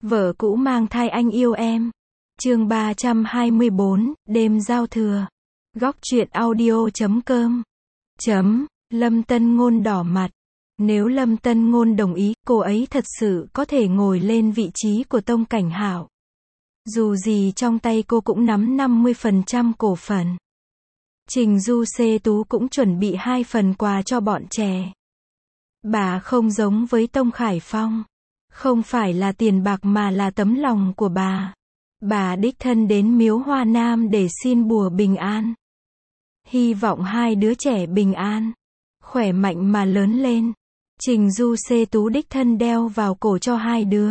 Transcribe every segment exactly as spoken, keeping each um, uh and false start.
Vợ cũ mang thai anh yêu em. Chương ba trăm hai mươi bốn, đêm giao thừa. Góc truyện audio chấm com. Chấm, Lâm Tân Ngôn đỏ mặt. Nếu Lâm Tân Ngôn đồng ý, cô ấy thật sự có thể ngồi lên vị trí của Tông Cảnh Hạo. Dù gì trong tay cô cũng nắm năm mươi phần trăm cổ phần. Trình Du Xê Tú cũng chuẩn bị hai phần quà cho bọn trẻ. Bà không giống với Tông Khải Phong. Không phải là tiền bạc mà là tấm lòng của bà. Bà đích thân đến miếu Hoa Nam để xin bùa bình an. Hy vọng hai đứa trẻ bình an, khỏe mạnh mà lớn lên. Trình Du Xê Tú đích thân đeo vào cổ cho hai đứa.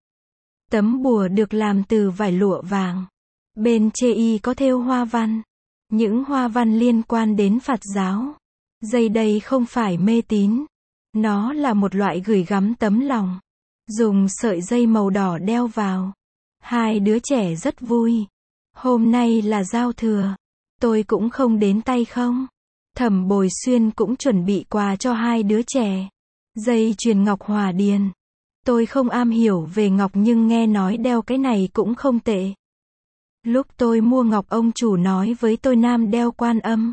Tấm bùa được làm từ vải lụa vàng. Bên chê y có thêu hoa văn. Những hoa văn liên quan đến Phật giáo. Dây đây không phải mê tín. Nó là một loại gửi gắm tấm lòng. Dùng sợi dây màu đỏ đeo vào. Hai đứa trẻ rất vui. Hôm nay là giao thừa. Tôi cũng không đến tay không. Thẩm Bồi Xuyên cũng chuẩn bị quà cho hai đứa trẻ. Dây chuyền ngọc hòa điền. Tôi không am hiểu về ngọc nhưng nghe nói đeo cái này cũng không tệ. Lúc tôi mua ngọc ông chủ nói với tôi nam đeo Quan Âm,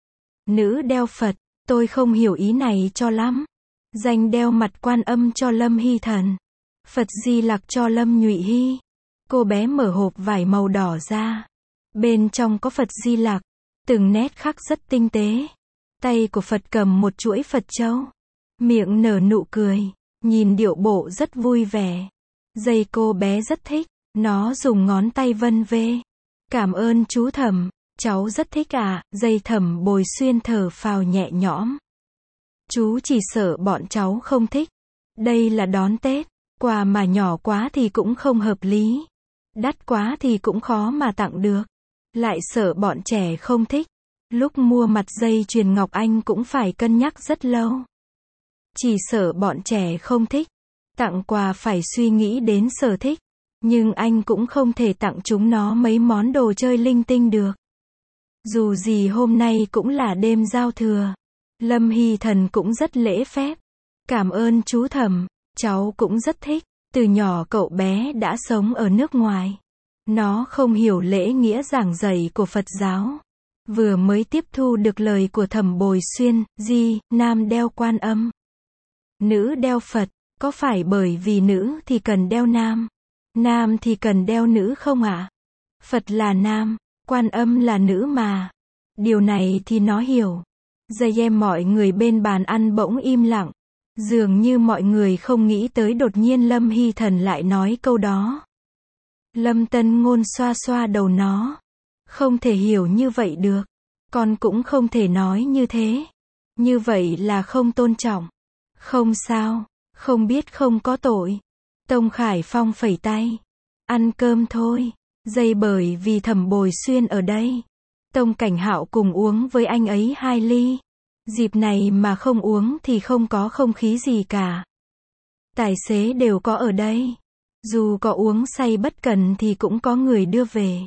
nữ đeo Phật. Tôi không hiểu ý này cho lắm. Danh đeo mặt Quan Âm cho Lâm Hy Thần. Phật Di Lặc cho Lâm Nhụy Hy. Cô bé mở hộp vải màu đỏ ra. Bên trong có Phật Di Lặc. Từng nét khắc rất tinh tế. Tay của Phật cầm một chuỗi Phật châu. Miệng nở nụ cười. Nhìn điệu bộ rất vui vẻ. Dây cô bé rất thích. Nó dùng ngón tay vân vê. Cảm ơn chú Thẩm. Cháu rất thích à. Dây Thẩm Bồi Xuyên thở phào nhẹ nhõm. Chú chỉ sợ bọn cháu không thích. Đây là đón Tết. Quà mà nhỏ quá thì cũng không hợp lý. Đắt quá thì cũng khó mà tặng được. Lại sợ bọn trẻ không thích. Lúc mua mặt dây chuyền ngọc anh cũng phải cân nhắc rất lâu. Chỉ sợ bọn trẻ không thích. Tặng quà phải suy nghĩ đến sở thích. Nhưng anh cũng không thể tặng chúng nó mấy món đồ chơi linh tinh được. Dù gì hôm nay cũng là đêm giao thừa. Lâm Hy Thần cũng rất lễ phép. Cảm ơn chú Thẩm. Cháu cũng rất thích. Từ nhỏ cậu bé đã sống ở nước ngoài. Nó không hiểu lễ nghĩa giảng dạy của Phật giáo. Vừa mới tiếp thu được lời của Thẩm Bồi Xuyên, di, nam đeo Quan Âm. Nữ đeo Phật, có phải bởi vì nữ thì cần đeo nam? Nam thì cần đeo nữ không ạ? À? Phật là nam, Quan Âm là nữ mà. Điều này thì nó hiểu. Dây em mọi người bên bàn ăn bỗng im lặng. Dường như mọi người không nghĩ tới đột nhiên Lâm Hy Thần lại nói câu đó. Lâm Tân Ngôn xoa xoa đầu nó. Không thể hiểu như vậy được. Con cũng không thể nói như thế. Như vậy là không tôn trọng. Không sao, không biết không có tội. Tông Khải Phong phẩy tay. Ăn cơm thôi. Dây bởi vì Thẩm Bồi Xuyên ở đây. Tông Cảnh Hạo cùng uống với anh ấy hai ly. Dịp này mà không uống thì không có không khí gì cả. Tài xế đều có ở đây. Dù có uống say bất cần thì cũng có người đưa về.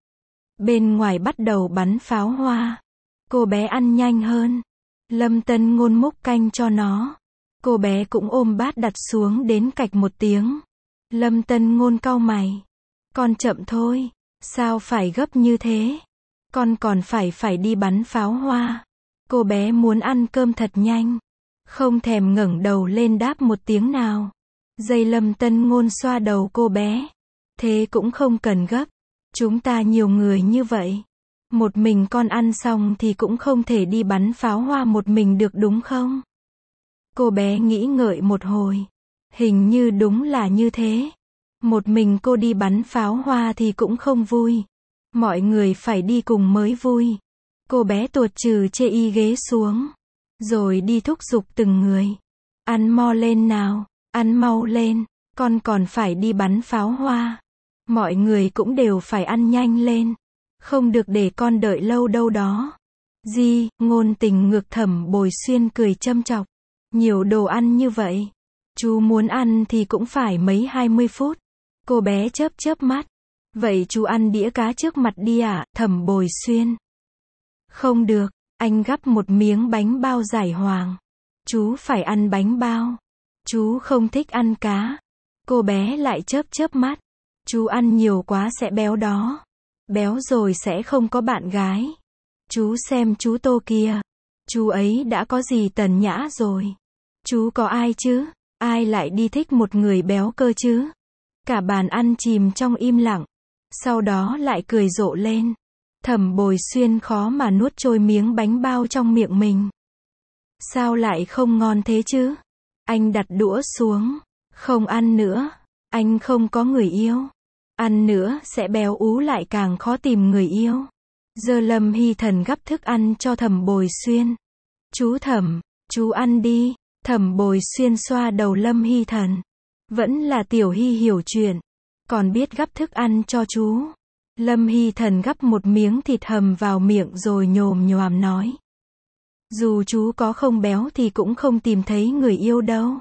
Bên ngoài bắt đầu bắn pháo hoa. Cô bé ăn nhanh hơn. Lâm Tân Ngôn múc canh cho nó. Cô bé cũng ôm bát đặt xuống đến cạch một tiếng. Lâm Tân Ngôn cau mày. Con chậm thôi. Sao phải gấp như thế? Con còn phải phải đi bắn pháo hoa. Cô bé muốn ăn cơm thật nhanh. Không thèm ngẩng đầu lên đáp một tiếng nào. Dây Lâm Tân Ngôn xoa đầu cô bé. Thế cũng không cần gấp. Chúng ta nhiều người như vậy. Một mình con ăn xong thì cũng không thể đi bắn pháo hoa một mình được đúng không? Cô bé nghĩ ngợi một hồi. Hình như đúng là như thế. Một mình cô đi bắn pháo hoa thì cũng không vui. Mọi người phải đi cùng mới vui. Cô bé tuột trừ chê y ghế xuống. Rồi đi thúc giục từng người. Ăn mo lên nào. Ăn mau lên. Con còn phải đi bắn pháo hoa. Mọi người cũng đều phải ăn nhanh lên. Không được để con đợi lâu đâu đó. Di, Ngôn Tình ngược Thẩm Bồi Xuyên cười châm chọc. Nhiều đồ ăn như vậy. Chú muốn ăn thì cũng phải mấy hai mươi phút. Cô bé chớp chớp mắt. Vậy chú ăn đĩa cá trước mặt đi ạ, à? Thẩm Bồi Xuyên. Không được, anh gắp một miếng bánh bao giải hoàng. Chú phải ăn bánh bao. Chú không thích ăn cá. Cô bé lại chớp chớp mắt. Chú ăn nhiều quá sẽ béo đó. Béo rồi sẽ không có bạn gái. Chú xem chú Tô kìa. Chú ấy đã có gì tần nhã rồi. Chú có ai chứ? Ai lại đi thích một người béo cơ chứ? Cả bàn ăn chìm trong im lặng. Sau đó lại cười rộ lên. Thẩm Bồi Xuyên khó mà nuốt trôi miếng bánh bao trong miệng mình. Sao lại không ngon thế chứ? Anh đặt đũa xuống. Không ăn nữa. Anh không có người yêu. Ăn nữa sẽ béo ú lại càng khó tìm người yêu. Giờ Lâm Hy Thần gắp thức ăn cho Thẩm Bồi Xuyên. Chú Thẩm, chú ăn đi. Thẩm Bồi Xuyên xoa đầu Lâm Hy Thần. Vẫn là Tiểu Hy hiểu chuyện. Còn biết gắp thức ăn cho chú. Lâm Hy Thần gắp một miếng thịt hầm vào miệng rồi nhồm nhoàm nói. Dù chú có không béo thì cũng không tìm thấy người yêu đâu.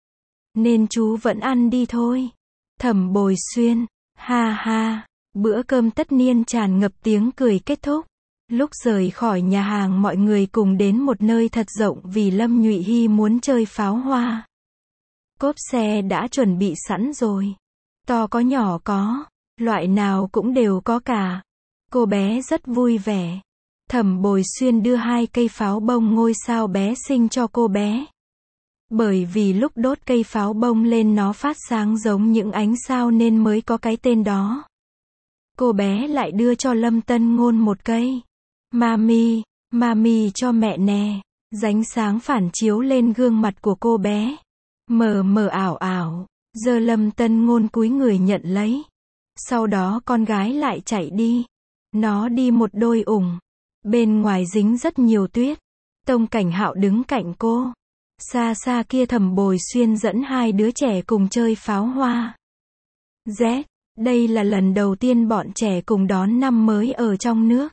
Nên chú vẫn ăn đi thôi. Thẩm Bồi Xuyên. Ha ha. Bữa cơm tất niên tràn ngập tiếng cười kết thúc. Lúc rời khỏi nhà hàng mọi người cùng đến một nơi thật rộng vì Lâm Nhụy Hy muốn chơi pháo hoa. Cốp xe đã chuẩn bị sẵn rồi. To có nhỏ có. Loại nào cũng đều có cả. Cô bé rất vui vẻ. Thẩm Bồi Xuyên đưa hai cây pháo bông ngôi sao bé xinh cho cô bé. Bởi vì lúc đốt cây pháo bông lên nó phát sáng giống những ánh sao nên mới có cái tên đó. Cô bé lại đưa cho Lâm Tân Ngôn một cây. Mami, mami cho mẹ nè. Ánh sáng phản chiếu lên gương mặt của cô bé. Mờ mờ ảo ảo. Giờ Lâm Tân Ngôn cúi người nhận lấy. Sau đó con gái lại chạy đi. Nó đi một đôi ủng. Bên ngoài dính rất nhiều tuyết. Tông Cảnh Hạo đứng cạnh cô. Xa xa kia Thẩm Bồi Xuyên dẫn hai đứa trẻ cùng chơi pháo hoa. Z, đây là lần đầu tiên bọn trẻ cùng đón năm mới ở trong nước.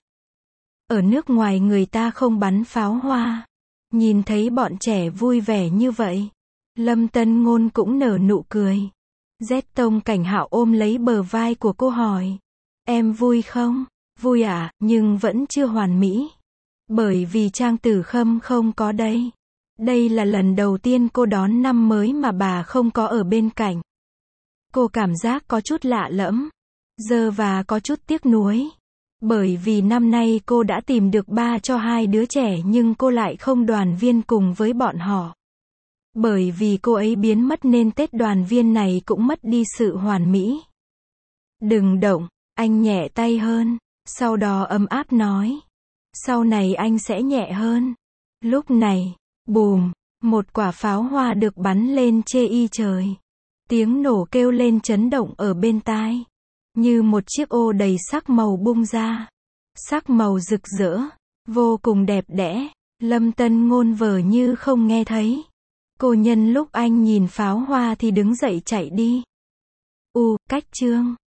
Ở nước ngoài người ta không bắn pháo hoa. Nhìn thấy bọn trẻ vui vẻ như vậy. Lâm Tân Ngôn cũng nở nụ cười. Z Tông Cảnh Hạo ôm lấy bờ vai của cô hỏi. Em vui không? Vui à, nhưng vẫn chưa hoàn mỹ. Bởi vì Trang Tử Khâm không có đây. Đây là lần đầu tiên cô đón năm mới mà bà không có ở bên cạnh. Cô cảm giác có chút lạ lẫm. Giờ và có chút tiếc nuối. Bởi vì năm nay cô đã tìm được ba cho hai đứa trẻ nhưng cô lại không đoàn viên cùng với bọn họ. Bởi vì cô ấy biến mất nên Tết đoàn viên này cũng mất đi sự hoàn mỹ. Đừng động, anh nhẹ tay hơn. Sau đó ấm áp nói. Sau này anh sẽ nhẹ hơn. Lúc này, bùm, một quả pháo hoa được bắn lên chê y trời. Tiếng nổ kêu lên chấn động ở bên tai. Như một chiếc ô đầy sắc màu bung ra. Sắc màu rực rỡ, vô cùng đẹp đẽ. Lâm Tân Ngôn vờ như không nghe thấy. Cô nhân lúc anh nhìn pháo hoa thì đứng dậy chạy đi. U, cách chương.